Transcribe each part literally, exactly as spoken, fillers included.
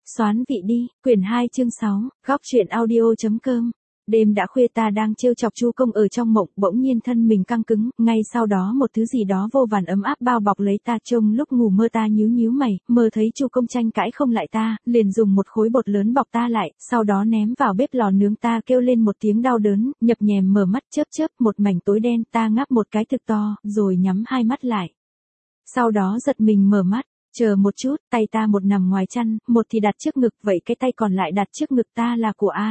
Xoán vị đi, quyển hai chương sáu, góc truyện audio.com. Đêm đã khuya ta đang trêu chọc Chu Công ở trong mộng, bỗng nhiên thân mình căng cứng, ngay sau đó một thứ gì đó vô vàn ấm áp bao bọc lấy ta. Trông lúc ngủ mơ ta nhíu nhíu mày, mơ thấy Chu Công tranh cãi không lại ta, liền dùng một khối bột lớn bọc ta lại, sau đó ném vào bếp lò nướng. Ta kêu lên một tiếng đau đớn, nhập nhèm mở mắt, chớp chớp một mảnh tối đen. Ta ngáp một cái thực to, rồi nhắm hai mắt lại. Sau đó giật mình mở mắt. Chờ một chút, tay ta một nằm ngoài chăn, một thì đặt trước ngực, vậy cái tay còn lại đặt trước ngực ta là của ai?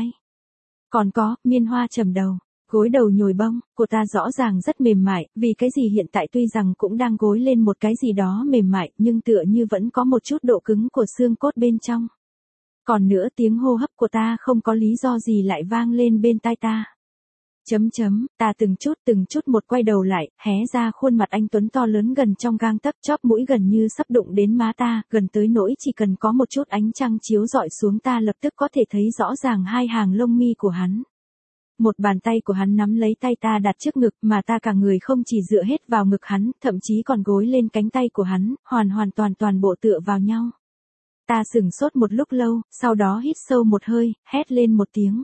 Còn có, miên hoa trầm đầu, gối đầu nhồi bông, của ta rõ ràng rất mềm mại, vì cái gì hiện tại tuy rằng cũng đang gối lên một cái gì đó mềm mại, nhưng tựa như vẫn có một chút độ cứng của xương cốt bên trong. Còn nữa tiếng hô hấp của ta không có lý do gì lại vang lên bên tai ta. Chấm chấm, ta từng chút từng chút một quay đầu lại, hé ra khuôn mặt anh Tuấn to lớn gần trong gang tấc, chóp mũi gần như sắp đụng đến má ta, gần tới nỗi chỉ cần có một chút ánh trăng chiếu rọi xuống ta lập tức có thể thấy rõ ràng hai hàng lông mi của hắn. Một bàn tay của hắn nắm lấy tay ta đặt trước ngực, mà ta cả người không chỉ dựa hết vào ngực hắn, thậm chí còn gối lên cánh tay của hắn, hoàn hoàn toàn toàn bộ tựa vào nhau. Ta sửng sốt một lúc lâu, sau đó hít sâu một hơi, hét lên một tiếng.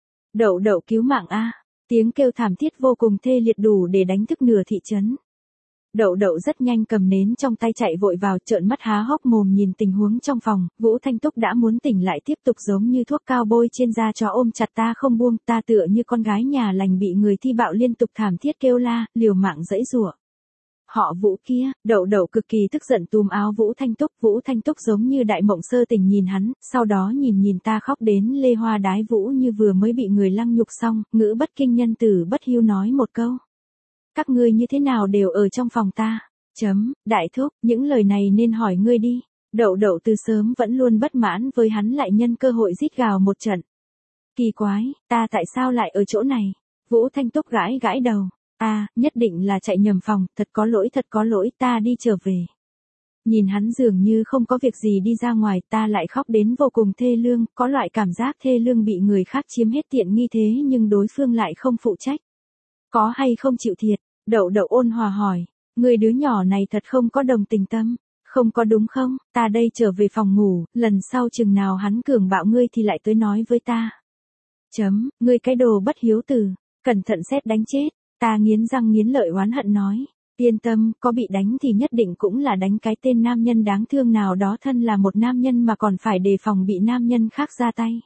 Đậu đậu cứu mạng a! Tiếng kêu thảm thiết vô cùng thê liệt đủ để đánh thức nửa thị trấn. Đậu đậu rất nhanh cầm nến trong tay chạy vội vào, trợn mắt há hốc mồm nhìn tình huống trong phòng. Vũ Thanh Túc đã muốn tỉnh lại tiếp tục giống như thuốc cao bôi trên da cho ôm chặt ta không buông. Ta tựa như con gái nhà lành bị người thi bạo liên tục thảm thiết kêu la, liều mạng giãy giụa. Họ Vũ kia, đậu đậu cực kỳ tức giận túm áo Vũ Thanh Túc. Vũ Thanh Túc giống như đại mộng sơ tỉnh nhìn hắn, sau đó nhìn nhìn ta khóc đến lê hoa đái vũ như vừa mới bị người lăng nhục xong, ngữ bất kinh nhân tử bất hiếu nói một câu. Các ngươi như thế nào đều ở trong phòng ta? Chấm, đại thúc, những lời này nên hỏi ngươi đi. Đậu đậu từ sớm vẫn luôn bất mãn với hắn lại nhân cơ hội rít gào một trận. Kỳ quái, ta tại sao lại ở chỗ này? Vũ Thanh Túc gãi gãi đầu. À, nhất định là chạy nhầm phòng, thật có lỗi thật có lỗi, ta đi trở về. Nhìn hắn dường như không có việc gì đi ra ngoài, ta lại khóc đến vô cùng thê lương, có loại cảm giác thê lương bị người khác chiếm hết tiện nghi thế nhưng đối phương lại không phụ trách. Có hay không chịu thiệt? Đậu đậu ôn hòa hỏi, người đứa nhỏ này thật không có đồng tình tâm, không có đúng không? Ta đây trở về phòng ngủ, lần sau chừng nào hắn cường bạo ngươi thì lại tới nói với ta. Chấm, ngươi cái đồ bất hiếu tử, cẩn thận xét đánh chết. Ta nghiến răng nghiến lợi oán hận nói, yên tâm, có bị đánh thì nhất định cũng là đánh cái tên nam nhân đáng thương nào đó, thân là một nam nhân mà còn phải đề phòng bị nam nhân khác ra tay.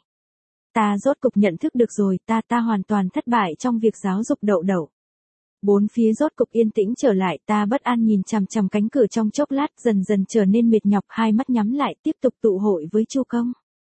Ta rốt cục nhận thức được rồi, ta ta hoàn toàn thất bại trong việc giáo dục đậu đậu. Bốn phía rốt cục yên tĩnh trở lại, ta bất an nhìn chằm chằm cánh cửa trong chốc lát, dần dần trở nên mệt nhọc, hai mắt nhắm lại tiếp tục tụ hội với Chu Công.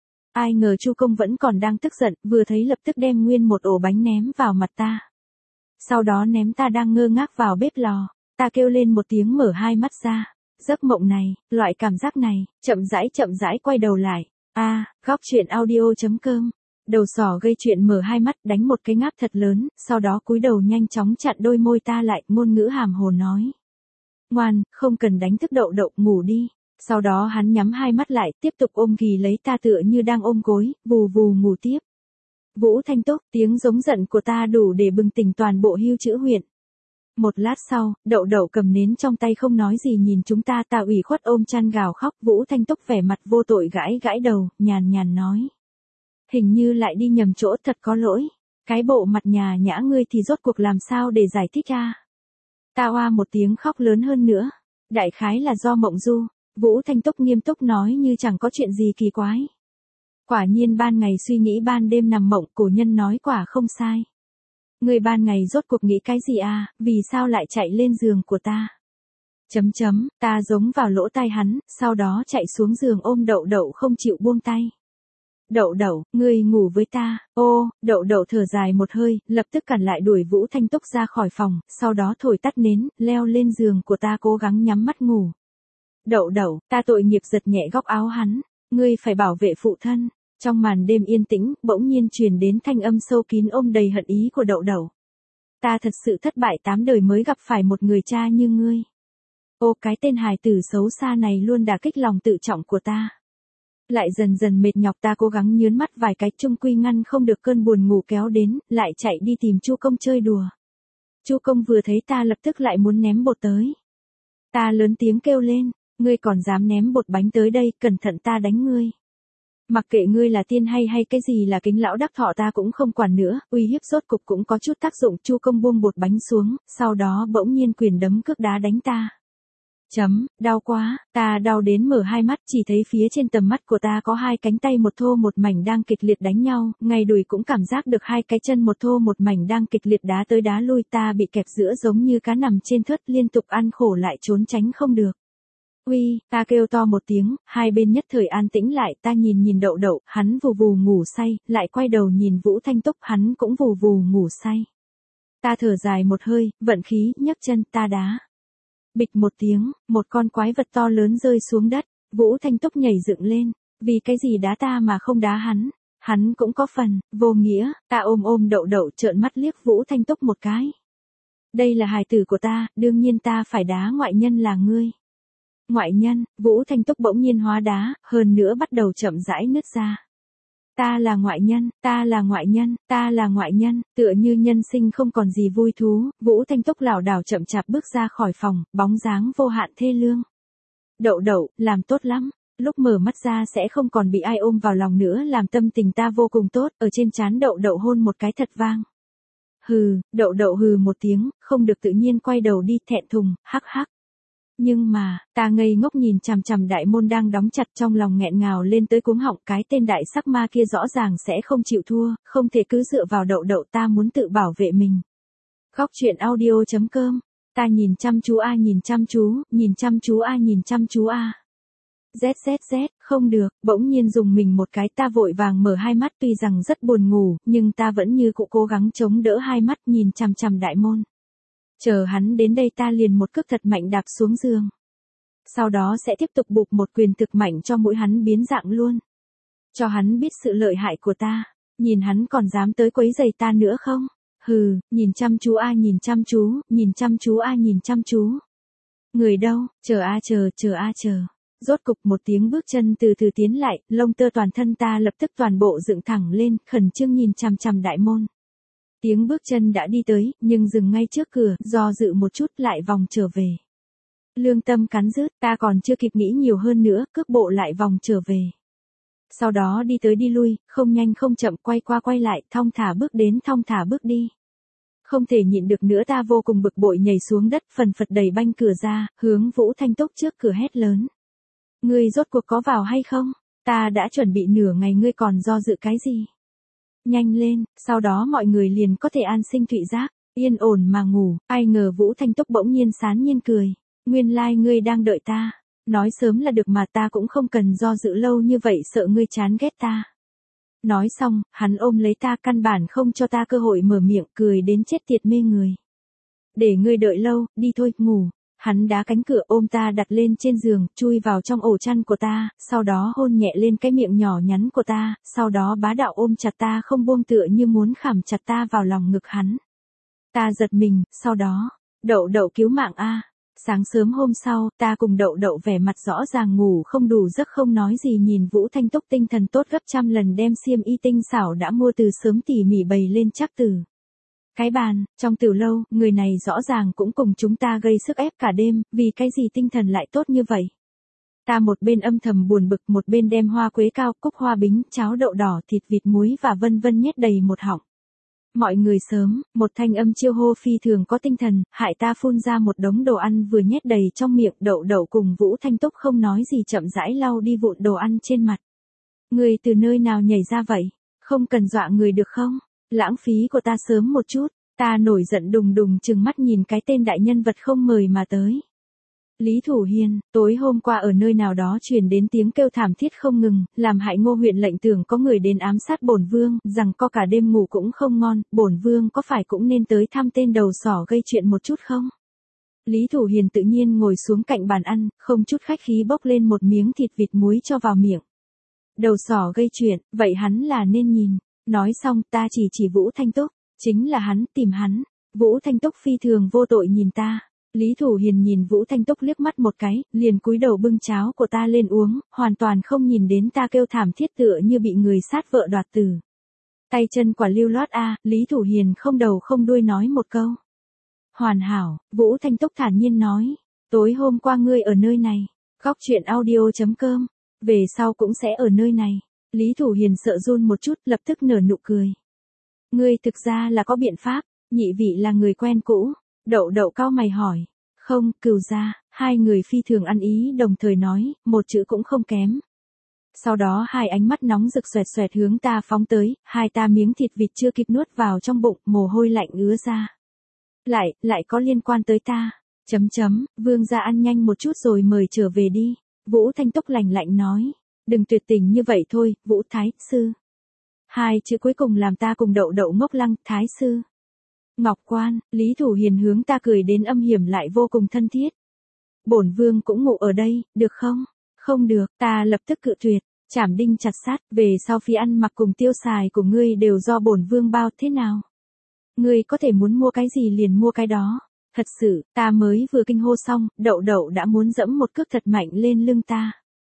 Ai ngờ Chu Công vẫn còn đang tức giận, vừa thấy lập tức đem nguyên một ổ bánh ném vào mặt ta. Sau đó ném ta đang ngơ ngác vào bếp lò, ta kêu lên một tiếng mở hai mắt ra. Giấc mộng này, loại cảm giác này, chậm rãi chậm rãi quay đầu lại. A, à, góc truyện audio.com. Đầu sỏ gây chuyện mở hai mắt đánh một cái ngáp thật lớn, sau đó cúi đầu nhanh chóng chặn đôi môi ta lại, ngôn ngữ hàm hồ nói. Ngoan, không cần đánh thức đậu đậu, ngủ đi. Sau đó hắn nhắm hai mắt lại, tiếp tục ôm ghì lấy ta tựa như đang ôm gối, vù vù ngủ tiếp. Vũ Thanh Túc, tiếng giống giận của ta đủ để bừng tỉnh toàn bộ Hưu Chữ huyện. Một lát sau, đậu đậu cầm nến trong tay không nói gì nhìn chúng ta, ta ủy khuất ôm chăn gào khóc. Vũ Thanh Túc vẻ mặt vô tội gãi gãi đầu, nhàn nhàn nói. Hình như lại đi nhầm chỗ, thật có lỗi. Cái bộ mặt nhà nhã ngươi thì rốt cuộc làm sao để giải thích a? Ta oa một tiếng khóc lớn hơn nữa. Đại khái là do mộng du. Vũ Thanh Túc nghiêm túc nói như chẳng có chuyện gì kỳ quái. Quả nhiên ban ngày suy nghĩ ban đêm nằm mộng, cổ nhân nói quả không sai. Người ban ngày rốt cuộc nghĩ cái gì à, vì sao lại chạy lên giường của ta? Chấm chấm, ta giống vào lỗ tai hắn, sau đó chạy xuống giường ôm đậu đậu không chịu buông tay. Đậu đậu, ngươi ngủ với ta. Ô, đậu đậu thở dài một hơi, lập tức cản lại đuổi Vũ Thanh Túc ra khỏi phòng, sau đó thổi tắt nến, leo lên giường của ta cố gắng nhắm mắt ngủ. Đậu đậu, ta tội nghiệp giật nhẹ góc áo hắn, ngươi phải bảo vệ phụ thân. Trong màn đêm yên tĩnh, bỗng nhiên truyền đến thanh âm sâu kín ôm đầy hận ý của đậu đậu. Ta thật sự thất bại tám đời mới gặp phải một người cha như ngươi. Ô, cái tên hài tử xấu xa này luôn đả kích lòng tự trọng của ta. Lại dần dần mệt nhọc, ta cố gắng nhướn mắt vài cái, chung quy ngăn không được cơn buồn ngủ kéo đến, lại chạy đi tìm Chu Công chơi đùa. Chu Công vừa thấy ta lập tức lại muốn ném bột tới. Ta lớn tiếng kêu lên, ngươi còn dám ném bột bánh tới đây, cẩn thận ta đánh ngươi. Mặc kệ ngươi là tiên hay hay cái gì là Kính lão đắc thọ ta cũng không quản nữa, uy hiếp rốt cục cũng có chút tác dụng. Chu Công buông bột bánh xuống, sau đó bỗng nhiên quyền đấm cước đá đánh ta. Chấm, đau quá, ta đau đến mở hai mắt, chỉ thấy phía trên tầm mắt của ta có hai cánh tay một thô một mảnh đang kịch liệt đánh nhau, ngay đùi cũng cảm giác được hai cái chân một thô một mảnh đang kịch liệt đá tới đá lui, ta bị kẹp giữa giống như cá nằm trên thớt, liên tục ăn khổ lại trốn tránh không được. Uy, ta kêu to một tiếng, hai bên nhất thời an tĩnh lại, ta nhìn nhìn Đậu Đậu, hắn vù vù ngủ say, lại quay đầu nhìn Vũ Thanh Túc, hắn cũng vù vù ngủ say. Ta thở dài một hơi, vận khí, nhấc chân, ta đá. Bịch một tiếng, một con quái vật to lớn rơi xuống đất, Vũ Thanh Túc nhảy dựng lên, vì cái gì đá ta mà không đá hắn, hắn cũng có phần, vô nghĩa, ta ôm ôm Đậu Đậu trợn mắt liếc Vũ Thanh Túc một cái. Đây là hài tử của ta, đương nhiên ta phải đá ngoại nhân là ngươi. Ngoại nhân, Vũ Thanh Túc bỗng nhiên hóa đá, hơn nữa bắt đầu chậm rãi nứt ra. Ta là ngoại nhân, ta là ngoại nhân, ta là ngoại nhân, tựa như nhân sinh không còn gì vui thú, Vũ Thanh Túc lảo đảo chậm chạp bước ra khỏi phòng, bóng dáng vô hạn thê lương. Đậu Đậu, làm tốt lắm, lúc mở mắt ra sẽ không còn bị ai ôm vào lòng nữa, làm tâm tình ta vô cùng tốt, ở trên trán Đậu Đậu hôn một cái thật vang. Hừ, Đậu Đậu hừ một tiếng, không được tự nhiên quay đầu đi, thẹn thùng, hắc hắc. Nhưng mà, ta ngây ngốc nhìn chằm chằm đại môn đang đóng chặt, trong lòng nghẹn ngào lên tới cuống họng, cái tên đại sắc ma kia rõ ràng sẽ không chịu thua, không thể cứ dựa vào Đậu Đậu, ta muốn tự bảo vệ mình. Góc truyện audio chấm com, ta nhìn chăm chú a nhìn chăm chú, nhìn chăm chú a nhìn chăm chú a. zzz, không được, bỗng nhiên dùng mình một cái, ta vội vàng mở hai mắt, tuy rằng rất buồn ngủ, nhưng ta vẫn như cụ cố gắng chống đỡ hai mắt, nhìn chằm chằm đại môn. Chờ hắn đến đây ta liền một cước thật mạnh đạp xuống giường. Sau đó sẽ tiếp tục bụp một quyền thực mạnh cho mũi hắn biến dạng luôn. Cho hắn biết sự lợi hại của ta. Nhìn hắn còn dám tới quấy giày ta nữa không? Hừ, nhìn chăm chú a nhìn chăm chú, nhìn chăm chú a nhìn chăm chú. Người đâu, chờ a chờ, chờ a chờ. Rốt cục một tiếng bước chân từ từ tiến lại, lông tơ toàn thân ta lập tức toàn bộ dựng thẳng lên, khẩn trương nhìn chằm chằm đại môn. Tiếng bước chân đã đi tới, nhưng dừng ngay trước cửa, do dự một chút lại vòng trở về. Lương tâm cắn rứt, ta còn chưa kịp nghĩ nhiều hơn nữa, cước bộ lại vòng trở về. Sau đó đi tới đi lui, không nhanh không chậm, quay qua quay lại, thong thả bước đến thong thả bước đi. Không thể nhịn được nữa, ta vô cùng bực bội nhảy xuống đất, phần phật đẩy banh cửa ra, hướng Vũ Thanh Túc trước cửa hét lớn. Ngươi rốt cuộc có vào hay không? Ta đã chuẩn bị nửa ngày, ngươi còn do dự cái gì? Nhanh lên, sau đó mọi người liền có thể an sinh thụy giác, yên ổn mà ngủ. Ai ngờ Vũ Thanh Túc bỗng nhiên sán nhiên cười. Nguyên lai like ngươi đang đợi ta. Nói sớm là được mà, ta cũng không cần do dự lâu như vậy, sợ ngươi chán ghét ta. Nói xong, hắn ôm lấy ta, căn bản không cho ta cơ hội mở miệng, cười đến chết tiệt mê người. Để ngươi đợi lâu, đi thôi, ngủ. Hắn đá cánh cửa ôm ta đặt lên trên giường, chui vào trong ổ chăn của ta, sau đó hôn nhẹ lên cái miệng nhỏ nhắn của ta, sau đó bá đạo ôm chặt ta không buông, tựa như muốn khảm chặt ta vào lòng ngực hắn. Ta giật mình, sau đó, Đậu Đậu cứu mạng a. Sáng sớm hôm sau, ta cùng Đậu Đậu vẻ mặt rõ ràng ngủ không đủ giấc, không nói gì, nhìn Vũ Thanh Túc tinh thần tốt gấp trăm lần, đem xiêm y tinh xảo đã mua từ sớm tỉ mỉ bày lên chắc từ cái bàn, trong tiểu lâu, người này rõ ràng cũng cùng chúng ta gây sức ép cả đêm, vì cái gì tinh thần lại tốt như vậy. Ta một bên âm thầm buồn bực, một bên đem hoa quế cao, cúc hoa bính, cháo đậu đỏ, thịt vịt muối và vân vân nhét đầy một họng. Mọi người sớm, một thanh âm chiêu hô phi thường có tinh thần, hại ta phun ra một đống đồ ăn vừa nhét đầy trong miệng. Đậu Đậu cùng Vũ Thanh Túc không nói gì chậm rãi lau đi vụn đồ ăn trên mặt. Người từ nơi nào nhảy ra vậy? Không cần dọa người được không? Lãng phí của ta sớm một chút. Ta nổi giận đùng đùng trừng mắt nhìn cái tên đại nhân vật không mời mà tới. Lý Thủ Hiền, tối hôm qua ở nơi nào đó truyền đến tiếng kêu thảm thiết không ngừng, làm hại Ngô huyện lệnh tưởng có người đến ám sát bổn vương, rằng có cả đêm ngủ cũng không ngon, bổn vương có phải cũng nên tới thăm tên đầu sỏ gây chuyện một chút không? Lý Thủ Hiền tự nhiên ngồi xuống cạnh bàn ăn, không chút khách khí bốc lên một miếng thịt vịt muối cho vào miệng. Đầu sỏ gây chuyện, vậy hắn là nên nhìn. Nói xong, ta chỉ chỉ Vũ Thanh Túc. Chính là hắn, tìm hắn. Vũ Thanh Túc phi thường vô tội nhìn ta. Lý Thủ Hiền nhìn Vũ Thanh Túc liếc mắt một cái, liền cúi đầu bưng cháo của ta lên uống, hoàn toàn không nhìn đến ta kêu thảm thiết tựa như bị người sát vợ đoạt tử. Tay chân quả lưu loát a. Lý Thủ Hiền không đầu không đuôi nói một câu. Hoàn hảo, Vũ Thanh Túc thản nhiên nói. Tối hôm qua ngươi ở nơi này. Góc truyện audio chấm com. Về sau cũng sẽ ở nơi này. Lý Thủ Hiền sợ run một chút, lập tức nở nụ cười. Ngươi thực ra là có biện pháp, nhị vị là người quen cũ. Đậu đậu cau mày hỏi. Không, Cửu gia, hai người phi thường ăn ý đồng thời nói, một chữ cũng không kém. Sau đó hai ánh mắt nóng rực xoẹt xoẹt hướng ta phóng tới, hai ta miếng thịt vịt chưa kịp nuốt vào trong bụng, mồ hôi lạnh ứa ra. Lại, lại có liên quan tới ta. Chấm chấm, vương gia ăn nhanh một chút rồi mời trở về đi. Vũ Thanh Túc lạnh lạnh nói. Đừng tuyệt tình như vậy thôi, Vũ Thái Sư. Hai chữ cuối cùng làm ta cùng đậu đậu ngốc lăng, Thái Sư. Ngọc Quan, Lý Thủ Hiền hướng ta cười đến âm hiểm lại vô cùng thân thiết. Bổn vương cũng ngủ ở đây, được không? Không được, ta lập tức cự tuyệt, chảm đinh chặt sát, về sau phí ăn mặc cùng tiêu xài của ngươi đều do bổn vương bao thế nào? Ngươi có thể muốn mua cái gì liền mua cái đó. Thật sự, ta mới vừa kinh hô xong, đậu đậu đã muốn dẫm một cước thật mạnh lên lưng ta.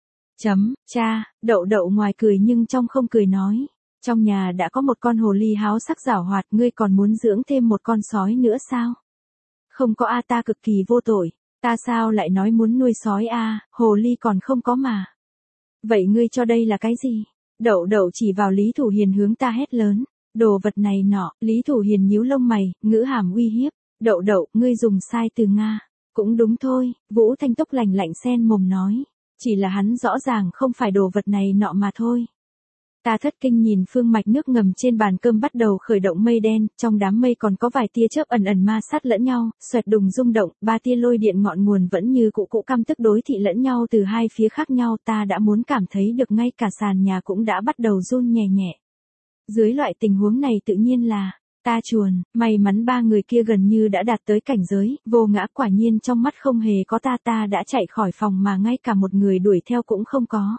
Chấm, cha, đậu đậu ngoài cười nhưng trong không cười nói. Trong nhà đã có một con hồ ly háo sắc giảo hoạt, ngươi còn muốn dưỡng thêm một con sói nữa sao? Không có a, ta cực kỳ vô tội. Ta sao lại nói muốn nuôi sói a, hồ ly còn không có mà. Vậy ngươi cho đây là cái gì? Đậu đậu chỉ vào Lý Thủ Hiền hướng ta hét lớn. Đồ vật này nọ, Lý Thủ Hiền nhíu lông mày, ngữ hàm uy hiếp. Đậu đậu, ngươi dùng sai từ Nga. Cũng đúng thôi, Vũ Thanh Túc lạnh lạnh sen mồm nói. Chỉ là hắn rõ ràng không phải đồ vật này nọ mà thôi. Ta thất kinh nhìn phương mạch nước ngầm trên bàn cơm bắt đầu khởi động mây đen, trong đám mây còn có vài tia chớp ẩn ẩn ma sát lẫn nhau, xoẹt đùng rung động, ba tia lôi điện ngọn nguồn vẫn như cũ cũ căm tức đối thị lẫn nhau từ hai phía khác nhau, ta đã muốn cảm thấy được ngay cả sàn nhà cũng đã bắt đầu run nhẹ nhẹ. Dưới loại tình huống này tự nhiên là, ta chuồn, may mắn ba người kia gần như đã đạt tới cảnh giới, vô ngã quả nhiên trong mắt không hề có ta ta đã chạy khỏi phòng mà ngay cả một người đuổi theo cũng không có.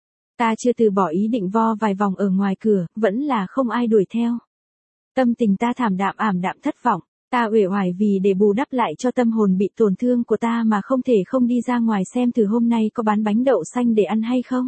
Ta chưa từ bỏ ý định vo vài vòng ở ngoài cửa, vẫn là không ai đuổi theo. Tâm tình ta thảm đạm ảm đạm thất vọng, ta uể oải vì để bù đắp lại cho tâm hồn bị tổn thương của ta mà không thể không đi ra ngoài xem thử hôm nay có bán bánh đậu xanh để ăn hay không.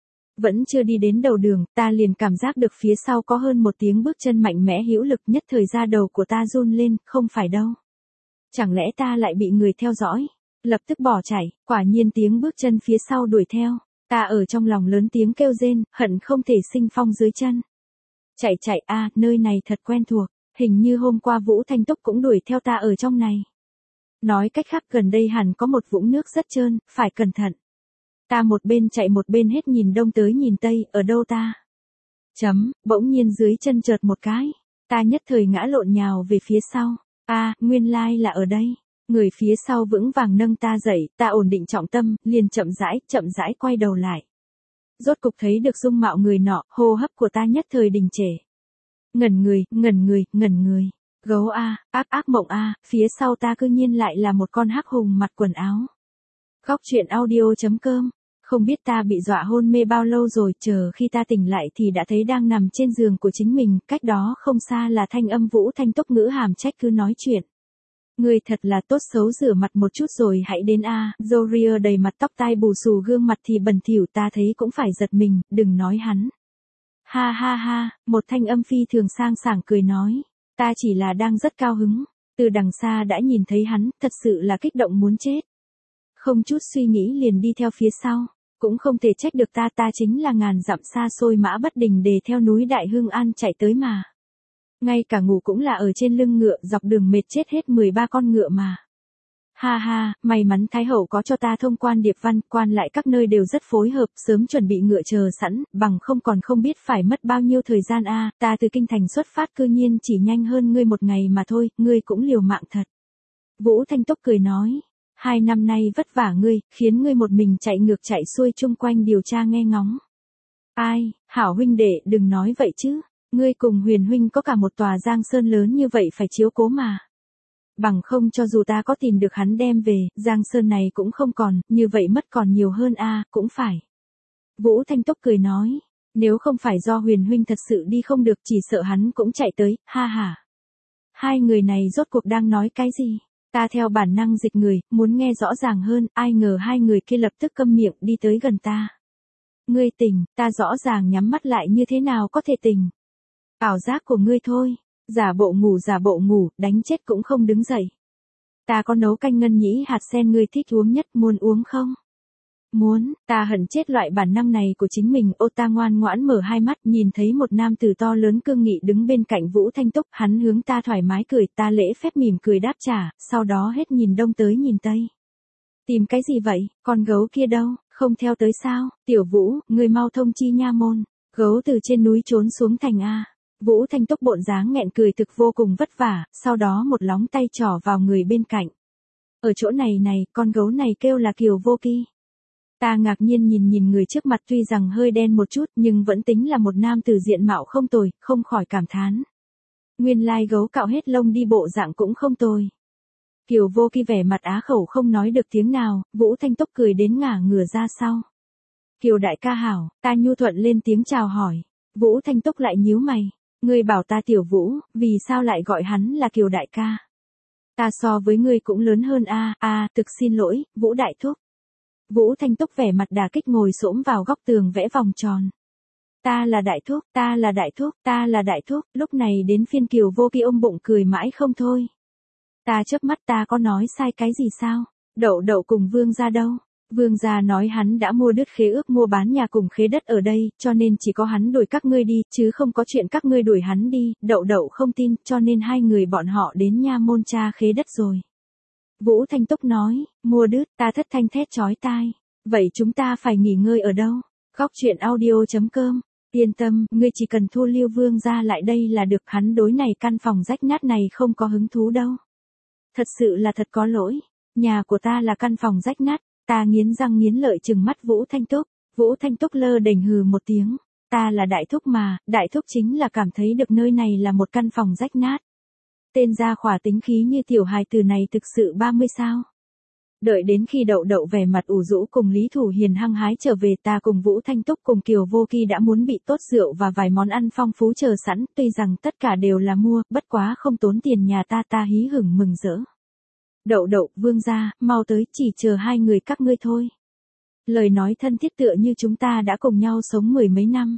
Vẫn chưa đi đến đầu đường, ta liền cảm giác được phía sau có hơn một tiếng bước chân mạnh mẽ hữu lực, nhất thời da đầu của ta run lên, không phải đâu. Chẳng lẽ ta lại bị người theo dõi? Lập tức bỏ chạy, quả nhiên tiếng bước chân phía sau đuổi theo. Ta ở trong lòng lớn tiếng kêu rên, hận không thể sinh phong dưới chân. Chạy chạy a, nơi này thật quen thuộc, hình như hôm qua Vũ Thanh Túc cũng đuổi theo ta ở trong này. Nói cách khác gần đây hẳn có một vũng nước rất trơn, phải cẩn thận. Ta một bên chạy một bên hết nhìn đông tới nhìn tây, ở đâu ta? Chấm, bỗng nhiên dưới chân chợt một cái. Ta nhất thời ngã lộn nhào về phía sau. A, nguyên lai là ở đây. Người phía sau vững vàng nâng ta dậy, ta ổn định trọng tâm, liền chậm rãi, chậm rãi quay đầu lại. Rốt cục thấy được dung mạo người nọ, hô hấp của ta nhất thời đình trệ. Ngẩn người, ngẩn người, ngẩn người. Gấu a, ác ác mộng a, phía sau ta cư nhiên lại là một con hắc hùng mặc quần áo. Góc truyện audio chấm com. Không biết ta bị dọa hôn mê bao lâu rồi, chờ khi ta tỉnh lại thì đã thấy đang nằm trên giường của chính mình, cách đó không xa là thanh âm Vũ Thanh Túc ngữ hàm trách cứ nói chuyện. Ngươi thật là tốt xấu rửa mặt một chút rồi hãy đến a. À. Zoria đầy mặt tóc tai bù xù gương mặt thì bẩn thỉu, ta thấy cũng phải giật mình, đừng nói hắn. Ha ha ha, một thanh âm phi thường sang sảng cười nói, ta chỉ là đang rất cao hứng, từ đằng xa đã nhìn thấy hắn, thật sự là kích động muốn chết. Không chút suy nghĩ liền đi theo phía sau, cũng không thể trách được ta, ta chính là ngàn dặm xa xôi mã bất đình để theo núi Đại Hưng An chạy tới mà. Ngay cả ngủ cũng là ở trên lưng ngựa, dọc đường mệt chết hết mười ba con ngựa mà. Ha ha, may mắn Thái Hậu có cho ta thông quan điệp văn, quan lại các nơi đều rất phối hợp, sớm chuẩn bị ngựa chờ sẵn, bằng không còn không biết phải mất bao nhiêu thời gian a. À, ta từ kinh thành xuất phát cư nhiên chỉ nhanh hơn ngươi một ngày mà thôi, ngươi cũng liều mạng thật. Vũ Thanh Túc cười nói, hai năm nay vất vả ngươi, khiến ngươi một mình chạy ngược chạy xuôi chung quanh điều tra nghe ngóng. Ai, hảo huynh đệ đừng nói vậy chứ. Ngươi cùng Huyền huynh có cả một tòa Giang Sơn lớn như vậy phải chiếu cố mà. Bằng không cho dù ta có tìm được hắn đem về, Giang Sơn này cũng không còn, như vậy mất còn nhiều hơn a, à, cũng phải. Vũ Thanh Túc cười nói, nếu không phải do Huyền huynh thật sự đi không được chỉ sợ hắn cũng chạy tới, ha ha. Hai người này rốt cuộc đang nói cái gì? Ta theo bản năng dịch người, muốn nghe rõ ràng hơn, ai ngờ hai người kia lập tức câm miệng đi tới gần ta. Ngươi tỉnh, ta rõ ràng nhắm mắt lại như thế nào có thể tỉnh. Ảo giác của ngươi thôi, giả bộ ngủ giả bộ ngủ, đánh chết cũng không đứng dậy. Ta có nấu canh ngân nhĩ hạt sen ngươi thích uống nhất, muốn uống không? Muốn, ta hận chết loại bản năng này của chính mình. Ô ta ngoan ngoãn mở hai mắt, nhìn thấy một nam tử to lớn cương nghị đứng bên cạnh Vũ Thanh Túc, hắn hướng ta thoải mái cười, ta lễ phép mỉm cười đáp trả, sau đó hết nhìn đông tới nhìn tây. Tìm cái gì vậy, con gấu kia đâu, không theo tới sao? Tiểu Vũ, ngươi mau thông chi nha môn. Gấu từ trên núi trốn xuống thành A. Vũ Thanh Túc bộn dáng nghẹn cười thực vô cùng vất vả, sau đó một lóng tay trỏ vào người bên cạnh. Ở chỗ này này, con gấu này kêu là Kiều Vô Kỳ. Ta ngạc nhiên nhìn nhìn người trước mặt, tuy rằng hơi đen một chút nhưng vẫn tính là một nam tử diện mạo không tồi, không khỏi cảm thán. Nguyên lai gấu cạo hết lông đi bộ dạng cũng không tồi. Kiều Vô Kỳ vẻ mặt á khẩu không nói được tiếng nào, Vũ Thanh Túc cười đến ngả ngửa ra sau. Kiều đại ca hảo, ta nhu thuận lên tiếng chào hỏi. Vũ Thanh Túc lại nhíu mày. Ngươi bảo ta Tiểu Vũ, vì sao lại gọi hắn là Kiều đại ca? Ta so với ngươi cũng lớn hơn a, a, à, thực xin lỗi, Vũ đại thúc. Vũ Thanh Túc vẻ mặt đả kích ngồi xổm vào góc tường vẽ vòng tròn. Ta là đại thúc, ta là đại thúc, ta là đại thúc, lúc này đến phiên Kiều Vô Kỳ ôm bụng cười mãi không thôi. Ta chớp mắt, ta có nói sai cái gì sao? Đậu đậu cùng Vương gia đâu? Vương gia nói hắn đã mua đứt khế ước mua bán nhà cùng khế đất ở đây, cho nên chỉ có hắn đuổi các ngươi đi, chứ không có chuyện các ngươi đuổi hắn đi. Đậu đậu không tin, cho nên hai người bọn họ đến nha môn tra khế đất rồi. Vũ Thanh Túc nói, mua đứt, ta thất thanh thét chói tai. Vậy chúng ta phải nghỉ ngơi ở đâu? Góc truyện audio chấm com. Yên tâm, ngươi chỉ cần thu Lưu Vương gia lại đây là được, hắn đối này căn phòng rách nát này không có hứng thú đâu. Thật sự là thật có lỗi, nhà của ta là căn phòng rách nát. Ta nghiến răng nghiến lợi trừng mắt Vũ Thanh Túc. Vũ Thanh Túc lơ đễnh hừ một tiếng. Ta là đại thúc mà, đại thúc chính là cảm thấy được nơi này là một căn phòng rách nát. Tên gia khỏa tính khí như tiểu hài từ này thực sự ba mươi sao? Đợi đến khi đậu đậu vẻ mặt ủ rũ cùng Lý Thủ Hiền hăng hái trở về, ta cùng Vũ Thanh Túc cùng Kiều Vô Kỳ đã muốn bị tốt rượu và vài món ăn phong phú chờ sẵn, tuy rằng tất cả đều là mua, bất quá không tốn tiền nhà ta, ta hí hửng mừng rỡ. Đậu đậu, Vương gia, mau tới, chỉ chờ hai người các ngươi thôi. Lời nói thân thiết tựa như chúng ta đã cùng nhau sống mười mấy năm.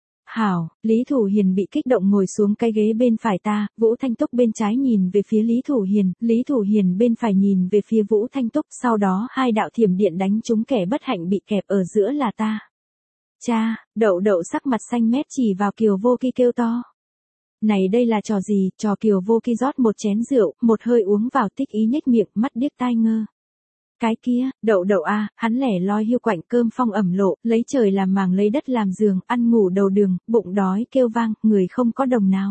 Hảo, Lý Thủ Hiền bị kích động ngồi xuống cái ghế bên phải ta, Vũ Thanh Túc bên trái nhìn về phía Lý Thủ Hiền, Lý Thủ Hiền bên phải nhìn về phía Vũ Thanh Túc, sau đó hai đạo thiểm điện đánh trúng kẻ bất hạnh bị kẹp ở giữa là ta. Cha, đậu đậu sắc mặt xanh mét chỉ vào Kiều Vô Kỳ kêu to. Này đây là trò gì? Trò Kiều Vô Kỳ rót một chén rượu, một hơi uống vào tích ý nhếch miệng, mắt điếc tai ngơ. Cái kia, đậu đậu a, à, hắn lẻ loi hiu quạnh, cơm phong ẩm lộ, lấy trời làm màng lấy đất làm giường, ăn ngủ đầu đường, bụng đói kêu vang, người không có đồng nào.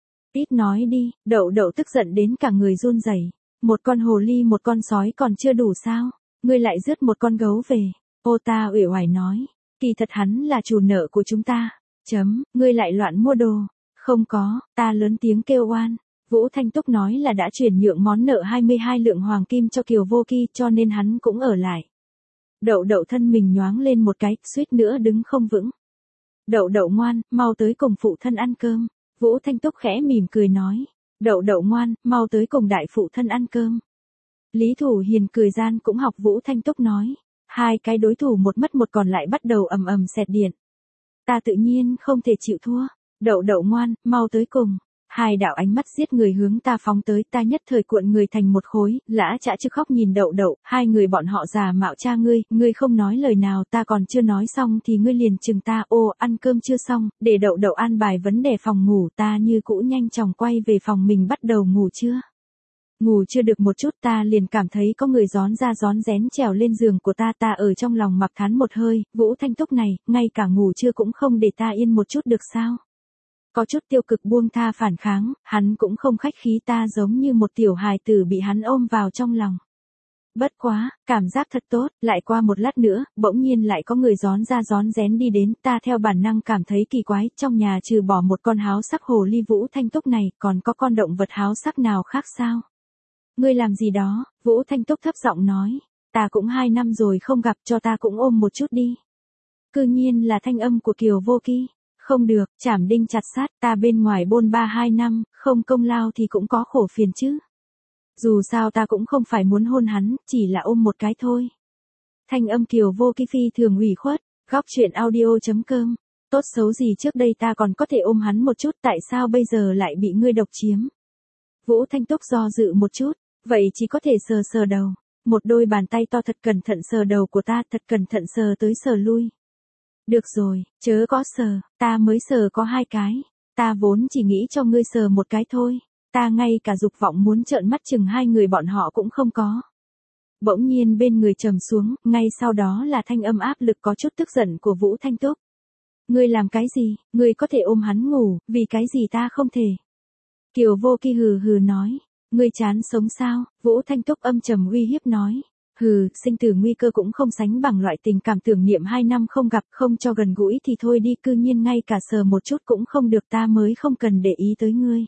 Ít nói đi, đậu đậu tức giận đến cả người run rẩy. Một con hồ ly một con sói còn chưa đủ sao? Ngươi lại rước một con gấu về. Ô ta uể oải nói, kỳ thật hắn là chủ nợ của chúng ta. Chấm, ngươi lại loạn mua đồ. Không có, ta lớn tiếng kêu oan. Vũ Thanh Túc nói là đã chuyển nhượng món nợ hai mươi hai lượng hoàng kim cho Kiều Vô Kỳ, cho nên hắn cũng ở lại. Đậu đậu thân mình nhoáng lên một cái, suýt nữa đứng không vững. Đậu đậu ngoan, mau tới cùng phụ thân ăn cơm. Vũ Thanh Túc khẽ mỉm cười nói. Đậu đậu ngoan, mau tới cùng đại phụ thân ăn cơm. Lý Thủ Hiền cười gian cũng học Vũ Thanh Túc nói. Hai cái đối thủ một mất một còn lại bắt đầu ầm ầm xẹt điện. Ta tự nhiên không thể chịu thua. Đậu đậu ngoan, mau tới cùng. Hai đạo ánh mắt giết người hướng ta phóng tới, ta nhất thời cuộn người thành một khối, lã chã chứ khóc nhìn đậu đậu, hai người bọn họ già mạo cha ngươi, ngươi không nói lời nào, ta còn chưa nói xong thì ngươi liền chừng ta, ô, ăn cơm chưa xong, để đậu đậu an bài vấn đề phòng ngủ, ta như cũ nhanh chóng quay về phòng mình bắt đầu ngủ chưa. Ngủ chưa được một chút ta liền cảm thấy có người gión ra gión rén trèo lên giường của ta, ta ở trong lòng mặc thán một hơi, Vũ Thanh Túc này, ngay cả ngủ chưa cũng không để ta yên một chút được sao. Có chút tiêu cực buông tha phản kháng, hắn cũng không khách khí, ta giống như một tiểu hài tử bị hắn ôm vào trong lòng. Bất quá, cảm giác thật tốt, lại qua một lát nữa, bỗng nhiên lại có người gión ra gión rén đi đến, ta theo bản năng cảm thấy kỳ quái, trong nhà trừ bỏ một con háo sắc hồ ly Vũ Thanh Túc này, còn có con động vật háo sắc nào khác sao? Ngươi làm gì đó? Vũ Thanh Túc thấp giọng nói, ta cũng hai năm rồi không gặp, cho ta cũng ôm một chút đi. Cư nhiên là thanh âm của Kiều Vô Kỳ. Không được, chảm đinh chặt sát, ta bên ngoài bôn ba hai năm, không công lao thì cũng có khổ phiền chứ. Dù sao ta cũng không phải muốn hôn hắn, chỉ là ôm một cái thôi. Thanh âm Kiều Vô Kỳ phi thường ủy khuất, góc truyện audio chấm com. Tốt xấu gì trước đây ta còn có thể ôm hắn một chút, tại sao bây giờ lại bị ngươi độc chiếm? Vũ Thanh Túc do dự một chút, vậy chỉ có thể sờ sờ đầu. một đôi bàn tay to thật cẩn thận sờ đầu của ta, thật cẩn thận sờ tới sờ lui. Được rồi, chớ có sờ, ta mới sờ có hai cái, ta vốn chỉ nghĩ cho ngươi sờ một cái thôi, ta ngay cả dục vọng muốn trợn mắt chừng hai người bọn họ cũng không có. Bỗng nhiên bên người trầm xuống, ngay sau đó là thanh âm áp lực có chút tức giận của Vũ Thanh Túc. Ngươi làm cái gì, ngươi có thể ôm hắn ngủ, vì cái gì ta không thể. Kiều Vô Kỳ hừ hừ nói, ngươi chán sống sao, Vũ Thanh Túc âm trầm uy hiếp nói. Hừ, sinh tử nguy cơ cũng không sánh bằng loại tình cảm tưởng niệm hai năm không gặp, không cho gần gũi thì thôi đi, cư nhiên ngay cả sờ một chút cũng không được, ta mới không cần để ý tới ngươi.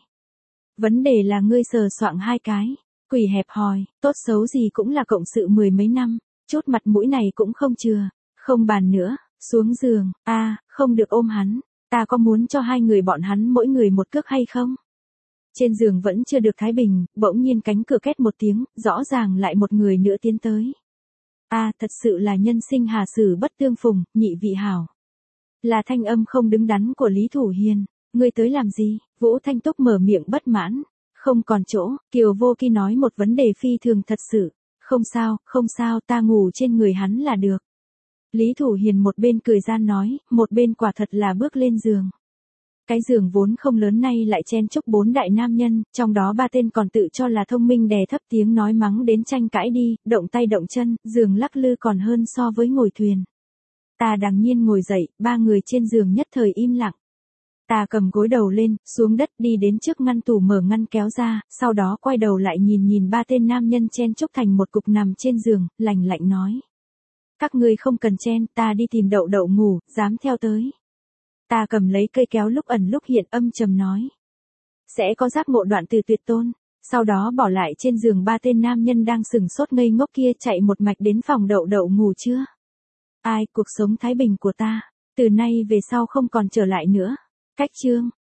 Vấn đề là ngươi sờ soạng hai cái, quỷ hẹp hòi, tốt xấu gì cũng là cộng sự mười mấy năm, chút mặt mũi này cũng không chừa, không bàn nữa, xuống giường, a, à, không được ôm hắn, ta có muốn cho hai người bọn hắn mỗi người một cước hay không? Trên giường vẫn chưa được thái bình, bỗng nhiên cánh cửa két một tiếng, rõ ràng lại một người nữa tiến tới. A, à, thật sự là nhân sinh hà sử bất tương phùng, nhị vị hảo. Là thanh âm không đứng đắn của Lý Thủ Hiền, ngươi tới làm gì? Vũ Thanh Túc mở miệng bất mãn, không còn chỗ, Kiều Vô Kỳ nói một vấn đề phi thường thật sự, không sao, không sao, ta ngủ trên người hắn là được. Lý Thủ Hiền một bên cười gian nói, một bên quả thật là bước lên giường. Cái giường vốn không lớn nay lại chen chúc bốn đại nam nhân, trong đó ba tên còn tự cho là thông minh đè thấp tiếng nói mắng đến tranh cãi đi, động tay động chân, giường lắc lư còn hơn so với ngồi thuyền. Ta đằng nhiên ngồi dậy, ba người trên giường nhất thời im lặng. Ta cầm gối đầu lên, xuống đất đi đến trước ngăn tủ mở ngăn kéo ra, sau đó quay đầu lại nhìn nhìn ba tên nam nhân chen chúc thành một cục nằm trên giường, lạnh lạnh nói. Các ngươi không cần chen, ta đi tìm Đậu Đậu ngủ, dám theo tới. Ta cầm lấy cây kéo lúc ẩn lúc hiện âm trầm nói. Sẽ có giác ngộ đoạn từ tuyệt tôn, sau đó bỏ lại trên giường ba tên nam nhân đang sừng sốt ngây ngốc kia chạy một mạch đến phòng Đậu Đậu ngủ chưa? Ai, cuộc sống thái bình của ta, từ nay về sau không còn trở lại nữa. Cách chương.